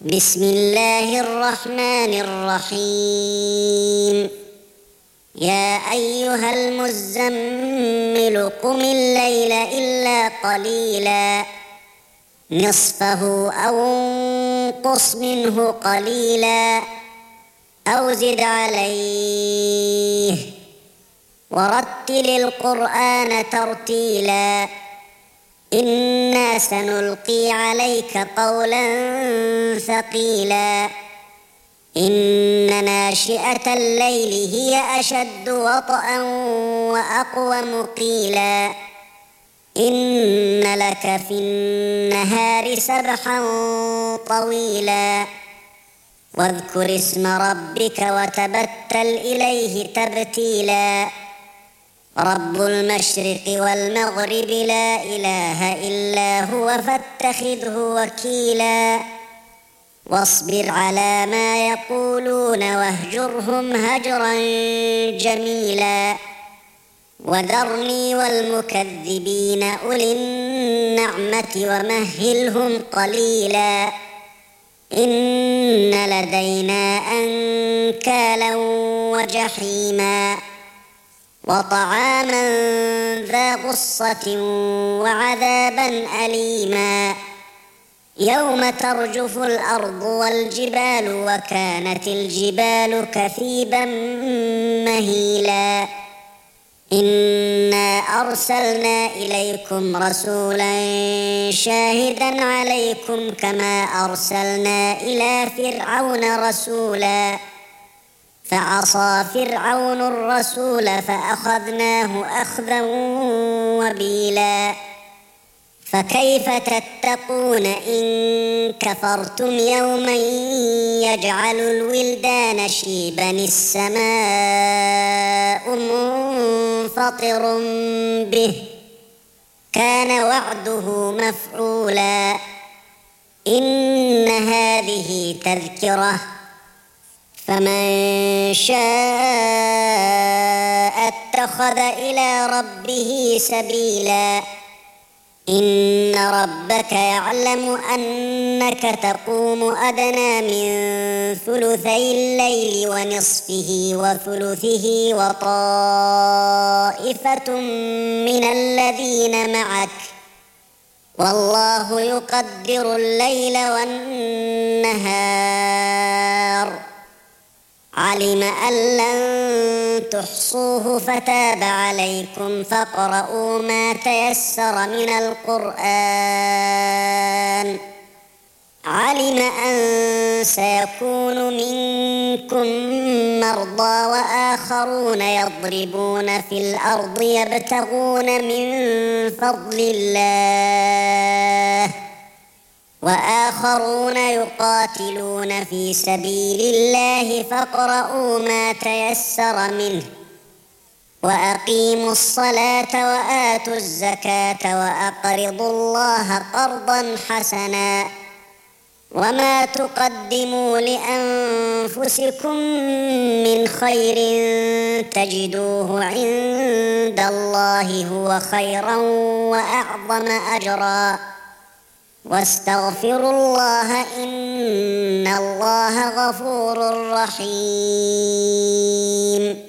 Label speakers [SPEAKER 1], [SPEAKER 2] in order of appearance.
[SPEAKER 1] بسم الله الرحمن الرحيم. يا أيها المزمل قم الليل إلا قليلا نصفه أو انقص منه قليلا أو زد عليه ورتل القرآن ترتيلا إنا سنلقي عليك قولا ثقيلا إن ناشئة الليل هي أشد وطئا وأقوم قيلا إن لك في النهار سبحا طويلا واذكر اسم ربك وتبتل إليه تبتيلا رب المشرق والمغرب لا إله إلا هو فاتخذه وكيلا واصبر على ما يقولون واهجرهم هجرا جميلا وذرني والمكذبين أولي النعمة ومهلهم قليلا إن لدينا أنكالا وجحيما وطعاما ذا غصة وعذابا أليما يوم ترجف الأرض والجبال وكانت الجبال كثيبا مهيلا إنا أرسلنا إليكم رسولا شاهدا عليكم كما أرسلنا إلى فرعون رسولا فعصى فرعون الرسول فأخذناه أخذا وبيلا فكيف تتقون إن كفرتم يوما يجعل الولدان شيبا السماء منفطر به كان وعده مفعولا إن هذه تذكرة فمن شاء اتخذ إلى ربه سبيلا إن ربك يعلم أنك تقوم أدنى من ثلثي الليل ونصفه وثلثه وطائفة من الذين معك والله يقدر الليل والنهار علم أن لن تحصوه فتاب عليكم فاقرؤوا ما تيسر من القرآن علم أن سيكون منكم مرضى وآخرون يضربون في الأرض يبتغون من فضل الله وآخرون يقاتلون في سبيل الله فاقرؤوا ما تيسر منه وأقيموا الصلاة وآتوا الزكاة وأقرضوا الله قرضا حسنا وما تقدموا لأنفسكم من خير تجدوه عند الله هو خيرا وأعظم أجرا واستغفروا الله إن الله غفور رحيم.